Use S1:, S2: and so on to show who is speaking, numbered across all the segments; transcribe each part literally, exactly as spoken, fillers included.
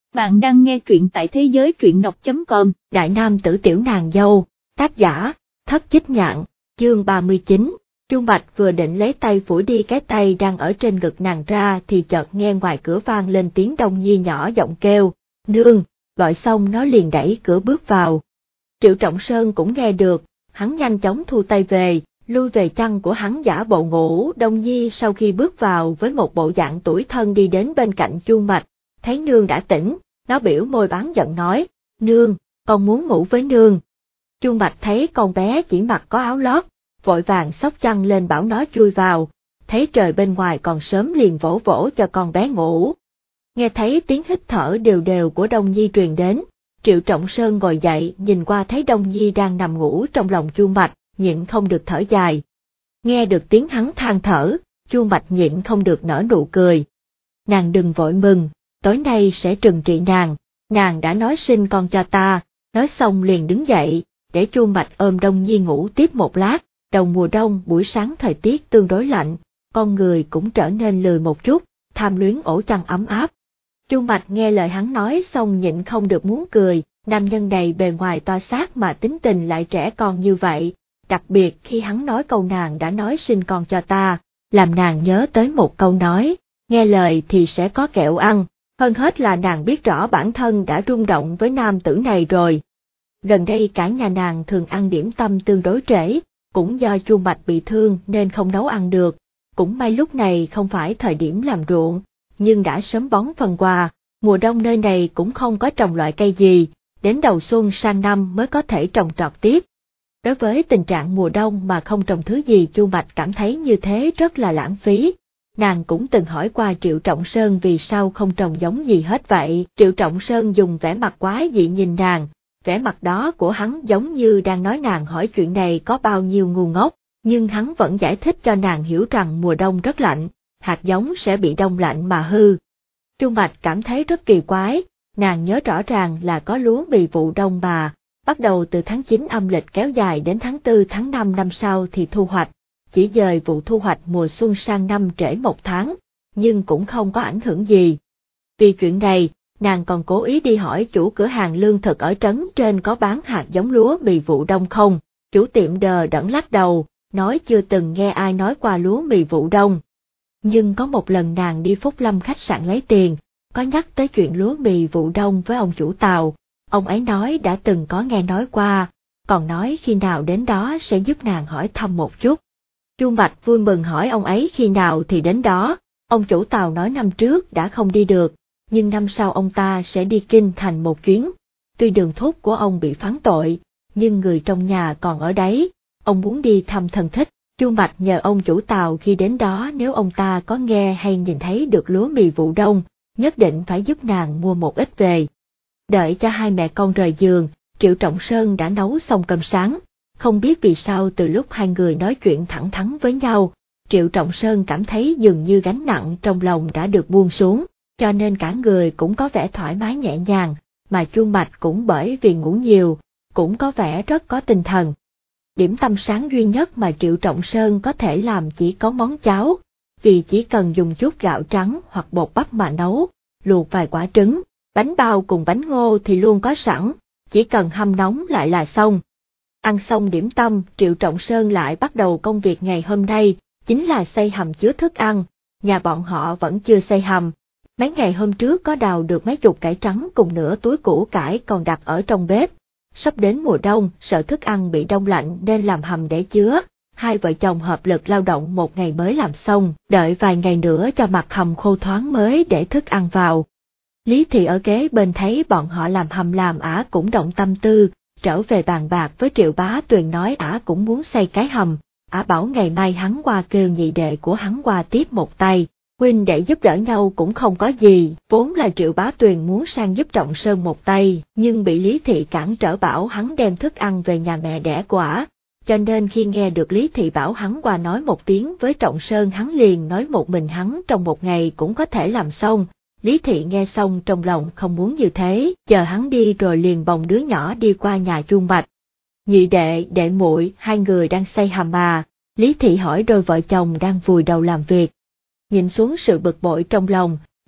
S1: Bạn đang nghe truyện tại thế giới truyện đọc chấm com.
S2: Đại nam tử tiểu nàng dâu, tác giả, Thất Chích Nhạn, chương ba mươi chín. Trung Bạch vừa định lấy tay phủi đi cái tay đang ở trên ngực nàng ra thì chợt nghe ngoài cửa vang lên tiếng Đông Nhi nhỏ giọng kêu, nương, gọi xong nó liền đẩy cửa bước vào. Triệu Trọng Sơn cũng nghe được, hắn nhanh chóng thu tay về, lui về chăn của hắn giả bộ ngủ. Đông Nhi sau khi bước vào với một bộ dạng tủi thân đi đến bên cạnh Chu Mạch, thấy nương đã tỉnh, nó biểu môi bán giận nói, nương, con muốn ngủ với nương. Chu Mạch thấy con bé chỉ mặc có áo lót, vội vàng xốc chăn lên bảo nó chui vào, thấy trời bên ngoài còn sớm liền vỗ vỗ cho con bé ngủ. Nghe thấy tiếng hít thở đều đều của Đông Nhi truyền đến, Triệu Trọng Sơn ngồi dậy nhìn qua thấy Đông Nhi đang nằm ngủ trong lòng Chu Mạch, nhịn không được thở dài. Nghe được tiếng hắn than thở, Chu Mạch nhịn không được nở nụ cười. Nàng đừng vội mừng, tối nay sẽ trừng trị nàng, nàng đã nói sinh con cho ta, nói xong liền đứng dậy, để Chu Mạch ôm Đông Nhi ngủ tiếp một lát. Đầu mùa đông buổi sáng thời tiết tương đối lạnh, con người cũng trở nên lười một chút, tham luyến ổ chăn ấm áp. Chu Mạch nghe lời hắn nói xong nhịn không được muốn cười, nam nhân này bề ngoài to xác mà tính tình lại trẻ con như vậy, đặc biệt khi hắn nói câu nàng đã nói sinh con cho ta, làm nàng nhớ tới một câu nói, nghe lời thì sẽ có kẹo ăn, hơn hết là nàng biết rõ bản thân đã rung động với nam tử này rồi. Gần đây cả nhà nàng thường ăn điểm tâm tương đối trễ, cũng do Chu Mạch bị thương nên không nấu ăn được, cũng may lúc này không phải thời điểm làm ruộng, nhưng đã sớm bón phân quà, mùa đông nơi này cũng không có trồng loại cây gì, đến đầu xuân sang năm mới có thể trồng trọt tiếp. Đối với tình trạng mùa đông mà không trồng thứ gì Chu Mạch cảm thấy như thế rất là lãng phí. Nàng cũng từng hỏi qua Triệu Trọng Sơn vì sao không trồng giống gì hết vậy. Triệu Trọng Sơn dùng vẻ mặt quái dị nhìn nàng, vẻ mặt đó của hắn giống như đang nói nàng hỏi chuyện này có bao nhiêu ngu ngốc, nhưng hắn vẫn giải thích cho nàng hiểu rằng mùa đông rất lạnh, hạt giống sẽ bị đông lạnh mà hư. Chu Mạch cảm thấy rất kỳ quái, nàng nhớ rõ ràng là có lúa mì vụ đông mà, bắt đầu từ tháng chín âm lịch kéo dài đến tháng tư tháng năm năm sau thì thu hoạch, chỉ dời vụ thu hoạch mùa xuân sang năm trễ một tháng, nhưng cũng không có ảnh hưởng gì. Vì chuyện này, nàng còn cố ý đi hỏi chủ cửa hàng lương thực ở trấn trên có bán hạt giống lúa mì vụ đông không, chủ tiệm đờ đẫn lắc đầu, nói chưa từng nghe ai nói qua lúa mì vụ đông. Nhưng có một lần nàng đi Phúc Lâm khách sạn lấy tiền, có nhắc tới chuyện lúa mì vụ đông với ông chủ tàu, ông ấy nói đã từng có nghe nói qua, còn nói khi nào đến đó sẽ giúp nàng hỏi thăm một chút. Chu Mạch vui mừng hỏi ông ấy khi nào thì đến đó, ông chủ tàu nói năm trước đã không đi được, nhưng năm sau ông ta sẽ đi Kinh Thành một chuyến. Tuy đường thúc của ông bị phán tội, nhưng người trong nhà còn ở đấy, ông muốn đi thăm thân thích. Chu Mạch nhờ ông chủ tàu khi đến đó nếu ông ta có nghe hay nhìn thấy được lúa mì vụ đông, nhất định phải giúp nàng mua một ít về. Đợi cho hai mẹ con rời giường, Triệu Trọng Sơn đã nấu xong cơm sáng, không biết vì sao từ lúc hai người nói chuyện thẳng thắn với nhau, Triệu Trọng Sơn cảm thấy dường như gánh nặng trong lòng đã được buông xuống, cho nên cả người cũng có vẻ thoải mái nhẹ nhàng, mà Chu Mạch cũng bởi vì ngủ nhiều, cũng có vẻ rất có tinh thần. Điểm tâm sáng duy nhất mà Triệu Trọng Sơn có thể làm chỉ có món cháo, vì chỉ cần dùng chút gạo trắng hoặc bột bắp mà nấu, luộc vài quả trứng, bánh bao cùng bánh ngô thì luôn có sẵn, chỉ cần hâm nóng lại là xong. Ăn xong điểm tâm, Triệu Trọng Sơn lại bắt đầu công việc ngày hôm nay, chính là xay hầm chứa thức ăn, nhà bọn họ vẫn chưa xay hầm. Mấy ngày hôm trước có đào được mấy chục cải trắng cùng nửa túi củ cải còn đặt ở trong bếp. Sắp đến mùa đông, sợ thức ăn bị đông lạnh nên làm hầm để chứa, hai vợ chồng hợp lực lao động một ngày mới làm xong, đợi vài ngày nữa cho mặt hầm khô thoáng mới để thức ăn vào. Lý Thị ở kế bên thấy bọn họ làm hầm làm ả cũng động tâm tư, trở về bàn bạc với Triệu Bá Tuyền nói ả cũng muốn xây cái hầm, ả bảo ngày mai hắn qua kêu nhị đệ của hắn qua tiếp một tay. Huynh đệ giúp đỡ nhau cũng không có gì, vốn là Triệu Bá Tuyền muốn sang giúp Trọng Sơn một tay, nhưng bị Lý Thị cản trở bảo hắn đem thức ăn về nhà mẹ đẻ của ả, cho nên khi nghe được Lý Thị bảo hắn qua nói một tiếng với Trọng Sơn hắn liền nói một mình hắn trong một ngày cũng có thể làm xong. Lý Thị nghe xong trong lòng không muốn như thế, chờ hắn đi rồi liền bồng đứa nhỏ đi qua nhà Chu Mạch. Nhị đệ, đệ muội, hai người đang xây hầm à? Lý Thị hỏi đôi vợ chồng đang vùi đầu làm việc. Nhìn xuống sự bực bội trong lòng,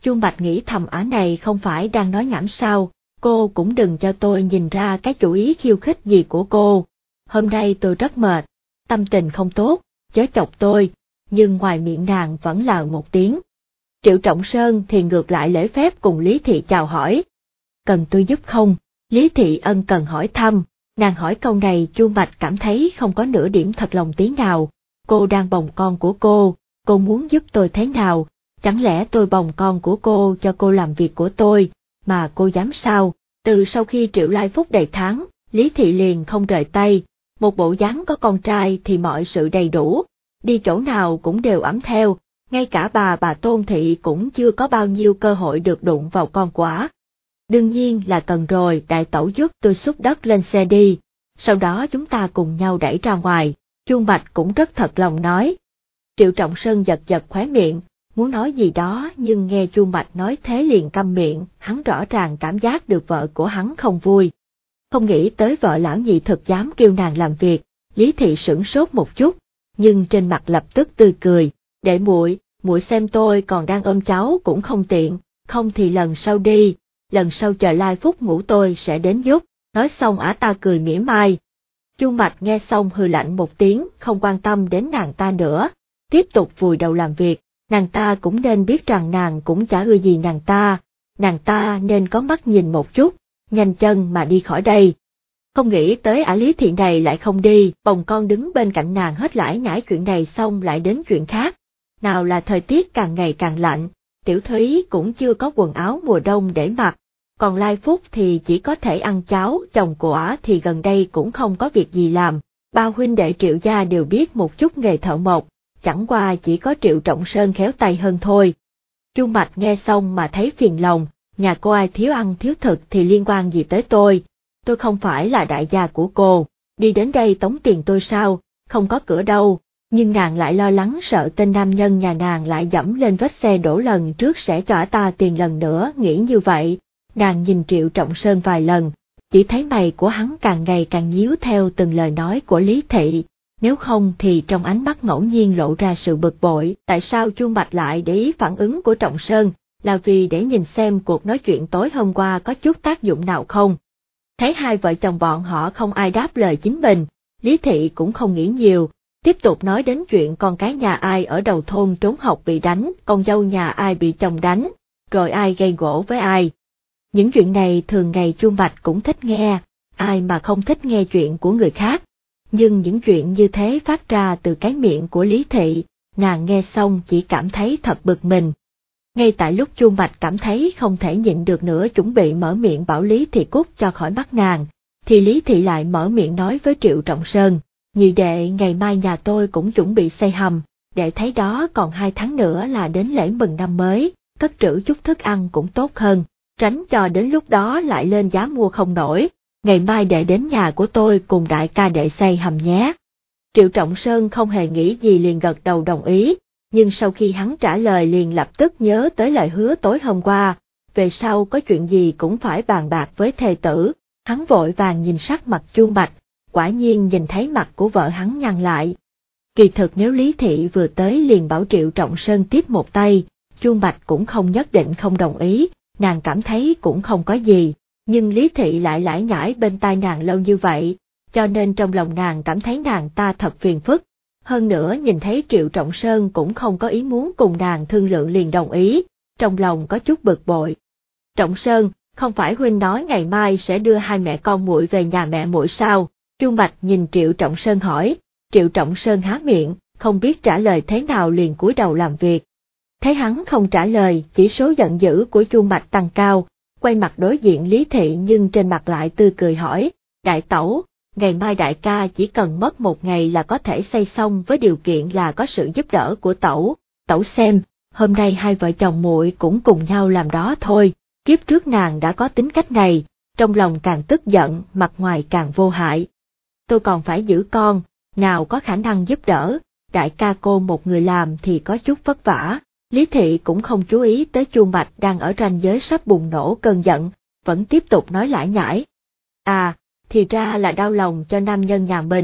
S2: Chuông Bạch nghĩ thầm ả này không phải đang nói nhảm sao, cô cũng đừng cho tôi nhìn ra cái chủ ý khiêu khích gì của cô. Hôm nay tôi rất mệt, tâm tình không tốt, chớ chọc tôi, nhưng ngoài miệng nàng vẫn là một tiếng. Triệu Trọng Sơn thì ngược lại lễ phép cùng Lý Thị chào hỏi. Cần tôi giúp không? Lý Thị ân cần hỏi thăm, nàng hỏi câu này Chuông Bạch cảm thấy không có nửa điểm thật lòng tí nào. Cô đang bồng con của cô, cô muốn giúp tôi thế nào? Chẳng lẽ tôi bồng con của cô cho cô làm việc của tôi, mà cô dám sao? Từ sau khi Triệu Lai Phúc đầy tháng, Lý Thị liền không rời tay, một bộ dáng có con trai thì mọi sự đầy đủ, đi chỗ nào cũng đều ẵm theo, ngay cả bà bà Tôn Thị cũng chưa có bao nhiêu cơ hội được đụng vào con quả. Đương nhiên là cần rồi, đại tẩu giúp tôi xúc đất lên xe đi, sau đó chúng ta cùng nhau đẩy ra ngoài, Chuông Bạch cũng rất thật lòng nói. Triệu Trọng Sơn giật giật khóe miệng, muốn nói gì đó nhưng nghe Chuông Bạch nói thế liền câm miệng, hắn rõ ràng cảm giác được vợ của hắn không vui. Không nghĩ tới vợ lão nhị thực dám kêu nàng làm việc, Lý Thị sửng sốt một chút, nhưng trên mặt lập tức tươi cười, để muội, muội xem tôi còn đang ôm cháu cũng không tiện, không thì lần sau đi, lần sau chờ Lai Phúc ngủ tôi sẽ đến giúp, nói xong ả ta cười mỉa mai. Chuông Bạch nghe xong hừ lạnh một tiếng, không quan tâm đến nàng ta nữa, tiếp tục vùi đầu làm việc, nàng ta cũng nên biết rằng nàng cũng chả ưa gì nàng ta, nàng ta nên có mắt nhìn một chút, nhanh chân mà đi khỏi đây. Không nghĩ tới ả Lý Thị này lại không đi, bồng con đứng bên cạnh nàng hết lải nhải chuyện này xong lại đến chuyện khác. Nào là thời tiết càng ngày càng lạnh, Tiểu Thúy cũng chưa có quần áo mùa đông để mặc, còn Lai Phúc thì chỉ có thể ăn cháo, chồng của ả thì gần đây cũng không có việc gì làm. Ba huynh đệ Triệu gia đều biết một chút nghề thợ mộc, chẳng qua chỉ có Triệu Trọng Sơn khéo tay hơn thôi. Chuông Bạch nghe xong mà thấy phiền lòng, nhà cô ai thiếu ăn thiếu thực thì liên quan gì tới tôi, tôi không phải là đại gia của cô, đi đến đây tống tiền tôi sao, không có cửa đâu, nhưng nàng lại lo lắng sợ tên nam nhân nhà nàng lại dẫm lên vết xe đổ lần trước sẽ cho ả ta tiền lần nữa, nghĩ như vậy, nàng nhìn Triệu Trọng Sơn vài lần, chỉ thấy mày của hắn càng ngày càng nhíu theo từng lời nói của Lý Thị. Nếu không thì trong ánh mắt ngẫu nhiên lộ ra sự bực bội, tại sao Chuông Bạch lại để ý phản ứng của Trọng Sơn, là vì để nhìn xem cuộc nói chuyện tối hôm qua có chút tác dụng nào không. Thấy hai vợ chồng bọn họ không ai đáp lời chính mình, Lý Thị cũng không nghĩ nhiều, tiếp tục nói đến chuyện con cái nhà ai ở đầu thôn trốn học bị đánh, con dâu nhà ai bị chồng đánh, rồi ai gây gổ với ai. Những chuyện này thường ngày Chuông Bạch cũng thích nghe, ai mà không thích nghe chuyện của người khác. Nhưng những chuyện như thế phát ra từ cái miệng của Lý Thị, nàng nghe xong chỉ cảm thấy thật bực mình. Ngay tại lúc Chuông Bạch cảm thấy không thể nhịn được nữa chuẩn bị mở miệng bảo Lý Thị cút cho khỏi mắt nàng, thì Lý Thị lại mở miệng nói với Triệu Trọng Sơn, nhị đệ ngày mai nhà tôi cũng chuẩn bị xây hầm, đệ thấy đó còn hai tháng nữa là đến lễ mừng năm mới, cất trữ chút thức ăn cũng tốt hơn, tránh cho đến lúc đó lại lên giá mua không nổi. Ngày mai đệ đến nhà của tôi cùng đại ca đệ xây hầm nhé. Triệu Trọng Sơn không hề nghĩ gì liền gật đầu đồng ý, nhưng sau khi hắn trả lời liền lập tức nhớ tới lời hứa tối hôm qua, về sau có chuyện gì cũng phải bàn bạc với thê tử, hắn vội vàng nhìn sắc mặt Chuông Bạch, quả nhiên nhìn thấy mặt của vợ hắn nhăn lại. Kỳ thực nếu Lý Thị vừa tới liền bảo Triệu Trọng Sơn tiếp một tay, Chuông Bạch cũng không nhất định không đồng ý, nàng cảm thấy cũng không có gì. Nhưng Lý Thị lại lải nhải bên tai nàng lâu như vậy, cho nên trong lòng nàng cảm thấy nàng ta thật phiền phức. Hơn nữa nhìn thấy Triệu Trọng Sơn cũng không có ý muốn cùng nàng thương lượng liền đồng ý, trong lòng có chút bực bội. Trọng Sơn, không phải huynh nói ngày mai sẽ đưa hai mẹ con muội về nhà mẹ muội sao? Chuông Bạch nhìn Triệu Trọng Sơn hỏi, Triệu Trọng Sơn há miệng, không biết trả lời thế nào liền cúi đầu làm việc. Thấy hắn không trả lời, chỉ số giận dữ của Chuông Bạch tăng cao. Quay mặt đối diện Lý Thị nhưng trên mặt lại tươi cười hỏi, đại tẩu, ngày mai đại ca chỉ cần mất một ngày là có thể xây xong với điều kiện là có sự giúp đỡ của tẩu, tẩu xem, hôm nay hai vợ chồng muội cũng cùng nhau làm đó thôi, kiếp trước nàng đã có tính cách này, trong lòng càng tức giận, mặt ngoài càng vô hại. Tôi còn phải giữ con, nào có khả năng giúp đỡ, đại ca cô một người làm thì có chút vất vả. Lý Thị cũng không chú ý tới Chuông Bạch đang ở ranh giới sắp bùng nổ cơn giận, vẫn tiếp tục nói lải nhải. À, thì ra là đau lòng cho nam nhân nhà mình,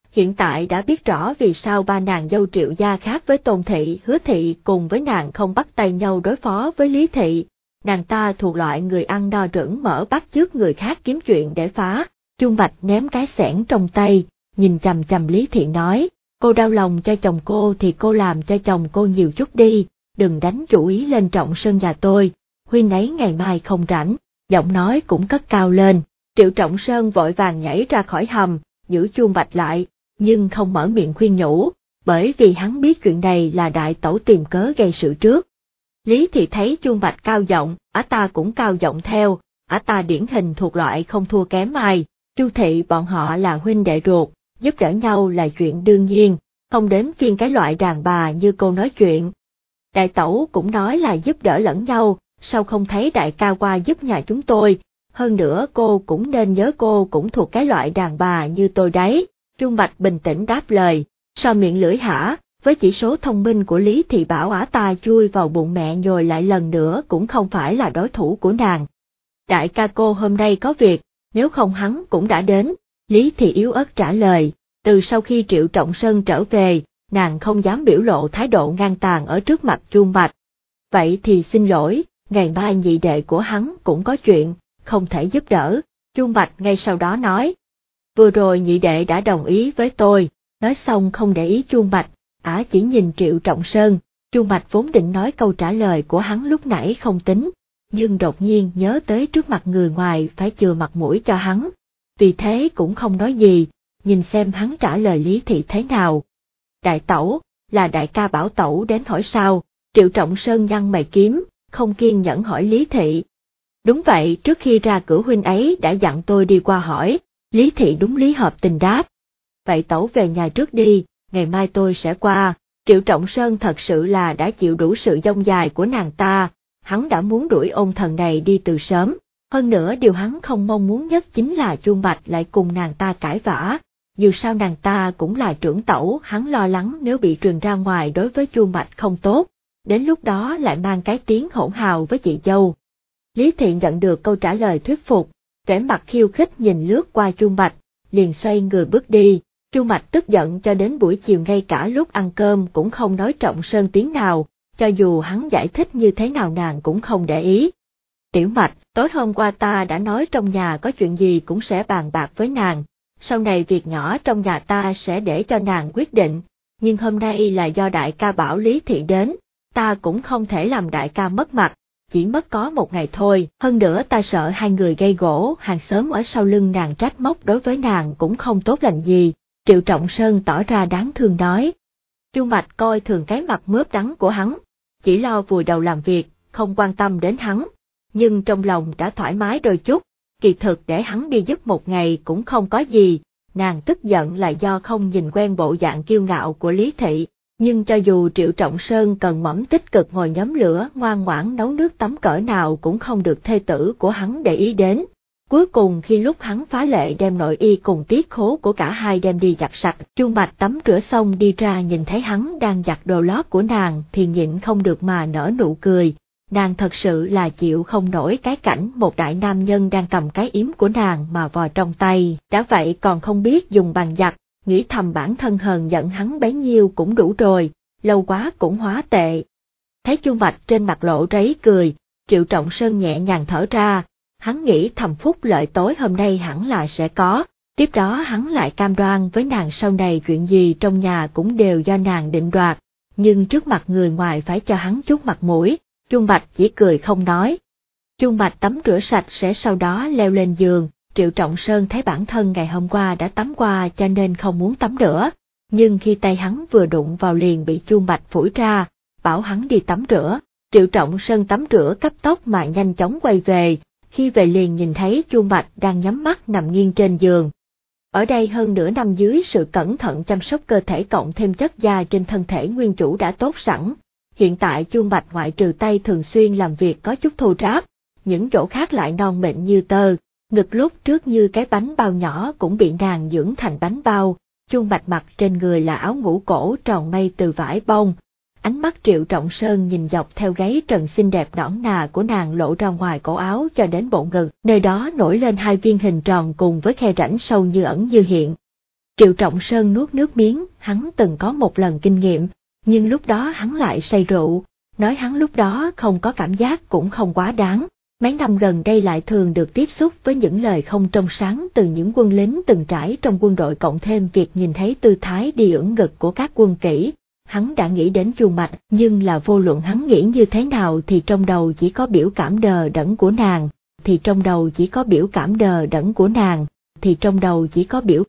S2: hiện tại đã biết rõ vì sao ba nàng dâu Triệu gia khác với Tôn thị, Hứa thị cùng với nàng không bắt tay nhau đối phó với Lý thị. Nàng ta thuộc loại người ăn no rửng mỡ bắt chước người khác kiếm chuyện để phá. Chu Bạch ném cái xẻng trong tay, nhìn chằm chằm Lý thị nói, cô đau lòng cho chồng cô thì cô làm cho chồng cô nhiều chút đi, đừng đánh chủ ý lên Trọng Sơn nhà tôi, huynh ấy ngày mai không rảnh. Giọng nói cũng cất cao lên. Triệu Trọng Sơn vội vàng nhảy ra khỏi hầm, giữ Chu Bạch lại, nhưng không mở miệng khuyên nhủ, bởi vì hắn biết chuyện này là đại tẩu tìm cớ gây sự trước. Lý thị thấy Chu Bạch cao giọng, ả ta cũng cao giọng theo, ả ta điển hình thuộc loại không thua kém ai. Chu thị bọn họ là huynh đệ ruột, giúp đỡ nhau là chuyện đương nhiên, không đến phiên cái loại đàn bà như cô nói chuyện. Đại tẩu cũng nói là giúp đỡ lẫn nhau, sao không thấy đại ca qua giúp nhà chúng tôi, hơn nữa cô cũng nên nhớ cô cũng thuộc cái loại đàn bà như tôi đấy. Chu Bạch bình tĩnh đáp lời, sao miệng lưỡi hả, với chỉ số thông minh của Lý thị bảo ả ta chui vào bụng mẹ nhồi lại lần nữa cũng không phải là đối thủ của nàng. Đại ca cô hôm nay có việc, nếu không hắn cũng đã đến, Lý thị yếu ớt trả lời. Từ sau khi Triệu Trọng Sơn trở về, nàng không dám biểu lộ thái độ ngang tàn ở trước mặt Chu Bạch. Vậy thì xin lỗi, ngày mai nhị đệ của hắn cũng có chuyện, không thể giúp đỡ. Chu Bạch ngay sau đó nói, vừa rồi nhị đệ đã đồng ý với tôi. Nói xong không để ý Chu Bạch, ả chỉ nhìn Triệu Trọng Sơn. Chu Bạch vốn định nói câu trả lời của hắn lúc nãy không tính, nhưng đột nhiên nhớ tới trước mặt người ngoài phải chừa mặt mũi cho hắn, vì thế cũng không nói gì, nhìn xem hắn trả lời Lý thị thế nào. Đại tẩu, là đại ca bảo tẩu đến hỏi sao? Triệu Trọng Sơn nhăn mày kiếm, không kiên nhẫn hỏi Lý thị. Đúng vậy, trước khi ra cửa huynh ấy đã dặn tôi đi qua hỏi. Lý thị đúng lý hợp tình đáp. Vậy tẩu về nhà trước đi, ngày mai tôi sẽ qua. Triệu Trọng Sơn thật sự là đã chịu đủ sự dông dài của nàng ta, hắn đã muốn đuổi ôn thần này đi từ sớm. Hơn nữa điều hắn không mong muốn nhất chính là Chu Bạch lại cùng nàng ta cãi vã. Dù sao nàng ta cũng là trưởng tẩu, hắn lo lắng nếu bị truyền ra ngoài đối với Chu Bạch không tốt, đến lúc đó lại mang cái tiếng hỗn hào với chị dâu. Lý thị nhận được câu trả lời thuyết phục, vẻ mặt khiêu khích nhìn lướt qua Chu Bạch, liền xoay người bước đi. Chu Bạch tức giận cho đến buổi chiều ngay cả lúc ăn cơm cũng không nói Trọng Sơn tiếng nào, cho dù hắn giải thích như thế nào nàng cũng không để ý. Tiểu Mạch, tối hôm qua ta đã nói trong nhà có chuyện gì cũng sẽ bàn bạc với nàng, sau này việc nhỏ trong nhà ta sẽ để cho nàng quyết định, nhưng hôm nay là do đại ca bảo Lý thị đến, ta cũng không thể làm đại ca mất mặt, chỉ mất có một ngày thôi, hơn nữa ta sợ hai người gây gỗ, hàng xóm ở sau lưng nàng trách móc đối với nàng cũng không tốt lành gì. Triệu Trọng Sơn tỏ ra đáng thương nói. Chu Bạch coi thường cái mặt mướp đắng của hắn, chỉ lo vùi đầu làm việc, không quan tâm đến hắn, nhưng trong lòng đã thoải mái đôi chút, kỳ thực để hắn đi giúp một ngày cũng không có gì, nàng tức giận là do không nhìn quen bộ dạng kiêu ngạo của Lý thị, nhưng cho dù Triệu Trọng Sơn cần mỏng tích cực ngồi nhóm lửa ngoan ngoãn nấu nước tắm cỡ nào cũng không được thê tử của hắn để ý đến. Cuối cùng khi lúc hắn phá lệ đem nội y cùng tiết khố của cả hai đem đi giặt sạch, Chu Bạch tắm rửa xong đi ra nhìn thấy hắn đang giặt đồ lót của nàng thì nhịn không được mà nở nụ cười, nàng thật sự là chịu không nổi cái cảnh một đại nam nhân đang cầm cái yếm của nàng mà vò trong tay, đã vậy còn không biết dùng bàn giặt, nghĩ thầm bản thân hờn giận hắn bấy nhiêu cũng đủ rồi, lâu quá cũng hóa tệ. Thấy Chu Bạch trên mặt lộ ráy cười, Triệu Trọng Sơn nhẹ nhàng thở ra. Hắn nghĩ thầm phúc lợi tối hôm nay hẳn là sẽ có, tiếp đó hắn lại cam đoan với nàng sau này chuyện gì trong nhà cũng đều do nàng định đoạt, nhưng trước mặt người ngoài phải cho hắn chút mặt mũi. Chu Bạch chỉ cười không nói. Chu Bạch tắm rửa sạch sẽ sau đó leo lên giường, Triệu Trọng Sơn thấy bản thân ngày hôm qua đã tắm qua cho nên không muốn tắm nữa, nhưng khi tay hắn vừa đụng vào liền bị Chu Bạch phủi ra, bảo hắn đi tắm rửa. Triệu Trọng Sơn tắm rửa cấp tốc mà nhanh chóng quay về. Khi về liền nhìn thấy Chu Bạch đang nhắm mắt nằm nghiêng trên giường. Ở đây hơn nửa năm dưới sự cẩn thận chăm sóc cơ thể cộng thêm chất da trên thân thể nguyên chủ đã tốt sẵn. Hiện tại Chu Bạch ngoại trừ tay thường xuyên làm việc có chút thô ráp, những chỗ khác lại non mịn như tơ, ngực lúc trước như cái bánh bao nhỏ cũng bị nàng dưỡng thành bánh bao. Chu Bạch mặc trên người là áo ngủ cổ tròn mây từ vải bông. Ánh mắt Triệu Trọng Sơn nhìn dọc theo gáy trần xinh đẹp nõn nà của nàng lộ ra ngoài cổ áo cho đến bộ ngực, nơi đó nổi lên hai viên hình tròn cùng với khe rãnh sâu như ẩn như hiện. Triệu Trọng Sơn nuốt nước miếng, hắn từng có một lần kinh nghiệm, nhưng lúc đó hắn lại say rượu, nói hắn lúc đó không có cảm giác cũng không quá đáng. Mấy năm gần đây lại thường được tiếp xúc với những lời không trong sáng từ những quân lính từng trải trong quân đội, cộng thêm việc nhìn thấy tư thái đi ưỡn ngực của các quân kỹ. Hắn đã nghĩ đến Chu Mạch, nhưng là vô luận hắn nghĩ như thế nào thì trong đầu chỉ có biểu cảm đờ đẫn của nàng, thì trong đầu chỉ có biểu cảm đờ đẫn của nàng, thì trong đầu chỉ có biểu